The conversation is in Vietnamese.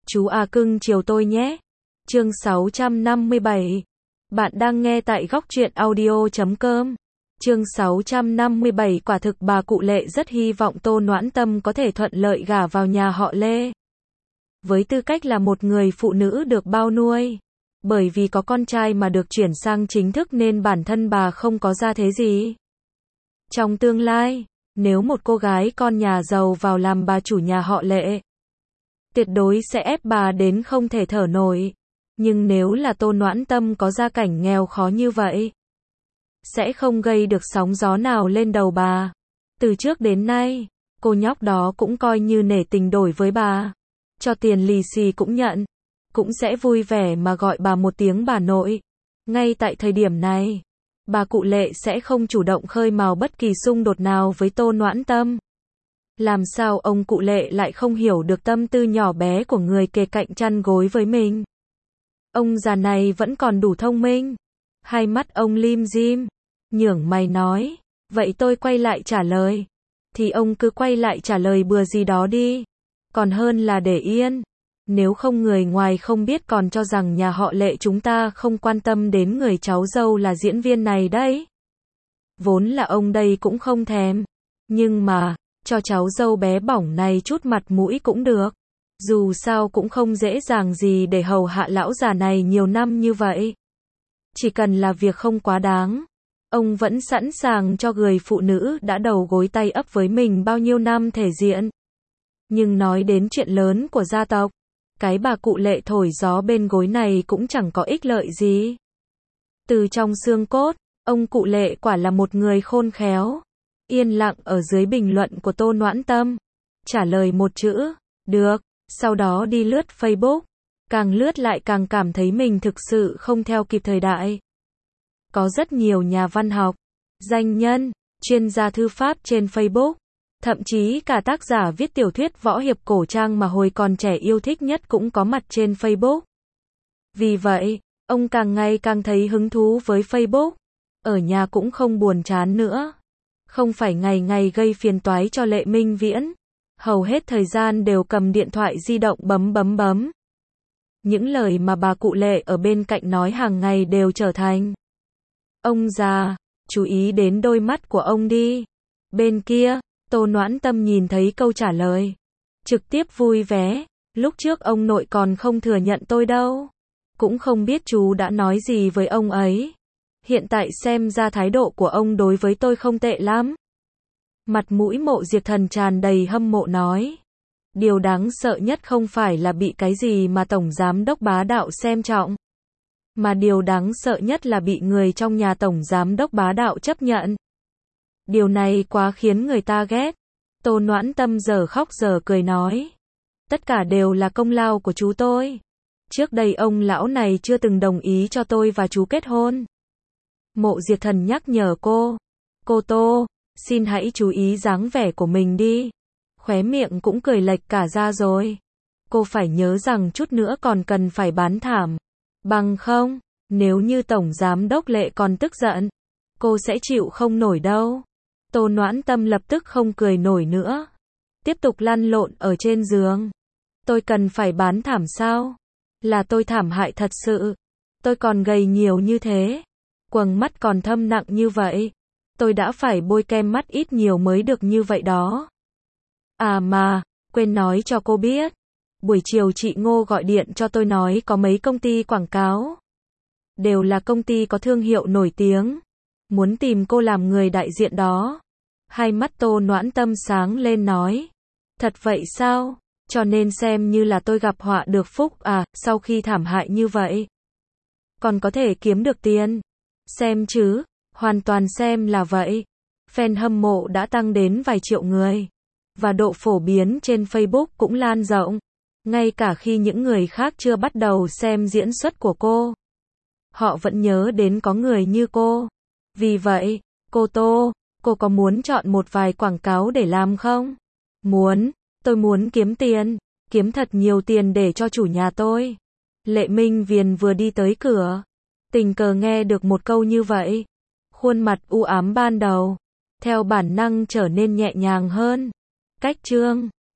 Chú à cưng chiều tôi nhé. Chương 657. Bạn đang nghe tại góc truyện audio.com. Chương 657. Quả thực bà cụ Lệ rất hy vọng Tô Noãn Tâm có thể thuận lợi gả vào nhà họ Lê. Với tư cách là một người phụ nữ được bao nuôi, bởi vì có con trai mà được chuyển sang chính thức nên bản thân bà không có gia thế gì. Trong tương lai, nếu một cô gái con nhà giàu vào làm bà chủ nhà họ Lệ, tuyệt đối sẽ ép bà đến không thể thở nổi. Nhưng nếu là Tô Noãn Tâm có gia cảnh nghèo khó như vậy, sẽ không gây được sóng gió nào lên đầu bà. Từ trước đến nay, cô nhóc đó cũng coi như nể tình đổi với bà. Cho tiền lì xì cũng nhận, cũng sẽ vui vẻ mà gọi bà một tiếng bà nội. Ngay tại thời điểm này, bà cụ Lệ sẽ không chủ động khơi mào bất kỳ xung đột nào với Tô Noãn Tâm. Làm sao ông cụ Lệ lại không hiểu được tâm tư nhỏ bé của người kề cạnh chăn gối với mình? Ông già này vẫn còn đủ thông minh. Hai mắt ông lim dim, nhướng mày nói, vậy tôi quay lại trả lời. Thì ông cứ quay lại trả lời bừa gì đó đi. Còn hơn là để yên. Nếu không người ngoài không biết còn cho rằng nhà họ Lệ chúng ta không quan tâm đến người cháu dâu là diễn viên này đấy. Vốn là ông đây cũng không thèm. Nhưng mà, cho cháu dâu bé bỏng này chút mặt mũi cũng được. Dù sao cũng không dễ dàng gì để hầu hạ lão già này nhiều năm như vậy. Chỉ cần là việc không quá đáng, ông vẫn sẵn sàng cho người phụ nữ đã đầu gối tay ấp với mình bao nhiêu năm thể diện. Nhưng nói đến chuyện lớn của gia tộc, cái bà cụ Lệ thổi gió bên gối này cũng chẳng có ích lợi gì. Từ trong xương cốt, ông cụ Lệ quả là một người khôn khéo. Yên lặng ở dưới bình luận của Tô Noãn Tâm, trả lời một chữ, được, sau đó đi lướt Facebook. Càng lướt lại càng cảm thấy mình thực sự không theo kịp thời đại. Có rất nhiều nhà văn học, danh nhân, chuyên gia thư pháp trên Facebook. Thậm chí cả tác giả viết tiểu thuyết võ hiệp cổ trang mà hồi còn trẻ yêu thích nhất cũng có mặt trên Facebook. Vì vậy, ông càng ngày càng thấy hứng thú với Facebook. Ở nhà cũng không buồn chán nữa. Không phải ngày ngày gây phiền toái cho Lệ Minh Viễn. Hầu hết thời gian đều cầm điện thoại di động bấm. Những lời mà bà cụ Lệ ở bên cạnh nói hàng ngày đều trở thành. Ông già, chú ý đến đôi mắt của ông đi. Bên kia, Tô Noãn Tâm nhìn thấy câu trả lời. Trực tiếp vui vẻ, lúc trước ông nội còn không thừa nhận tôi đâu. Cũng không biết chú đã nói gì với ông ấy. Hiện tại xem ra thái độ của ông đối với tôi không tệ lắm. Mặt mũi Mộ Diệp Thần tràn đầy hâm mộ nói. Điều đáng sợ nhất không phải là bị cái gì mà Tổng Giám Đốc bá đạo xem trọng. Mà điều đáng sợ nhất là bị người trong nhà Tổng Giám Đốc bá đạo chấp nhận. Điều này quá khiến người ta ghét. Tô Noãn Tâm giờ khóc giờ cười nói. Tất cả đều là công lao của chú tôi. Trước đây ông lão này chưa từng đồng ý cho tôi và chú kết hôn. Mộ Diệp Thần nhắc nhở cô. Cô Tô, xin hãy chú ý dáng vẻ của mình đi. Khóe miệng cũng cười lệch cả ra rồi. Cô phải nhớ rằng chút nữa còn cần phải bán thảm. Bằng không, nếu như Tổng Giám Đốc Lệ còn tức giận, cô sẽ chịu không nổi đâu. Tô Noãn Tâm lập tức không cười nổi nữa. Tiếp tục lăn lộn ở trên giường. Tôi cần phải bán thảm sao? Là tôi thảm hại thật sự. Tôi còn gầy nhiều như thế. Quầng mắt còn thâm nặng như vậy. Tôi đã phải bôi kem mắt ít nhiều mới được như vậy đó. À mà, quên nói cho cô biết. Buổi chiều chị Ngô gọi điện cho tôi nói có mấy công ty quảng cáo. Đều là công ty có thương hiệu nổi tiếng. Muốn tìm cô làm người đại diện đó. Hai mắt Tô Noãn Tâm sáng lên nói. Thật vậy sao? Cho nên xem như là tôi gặp họa được phúc à, sau khi thảm hại như vậy. Còn có thể kiếm được tiền. Xem chứ, hoàn toàn xem là vậy. Fan hâm mộ đã tăng đến vài triệu người. Và độ phổ biến trên Facebook cũng lan rộng. Ngay cả khi những người khác chưa bắt đầu xem diễn xuất của cô, họ vẫn nhớ đến có người như cô. Vì vậy, cô Tô, cô có muốn chọn một vài quảng cáo để làm không? Muốn, tôi muốn kiếm tiền, kiếm thật nhiều tiền để cho chủ nhà tôi. Lệ Minh Viễn vừa đi tới cửa, tình cờ nghe được một câu như vậy. Khuôn mặt u ám ban đầu, theo bản năng trở nên nhẹ nhàng hơn. Cách chương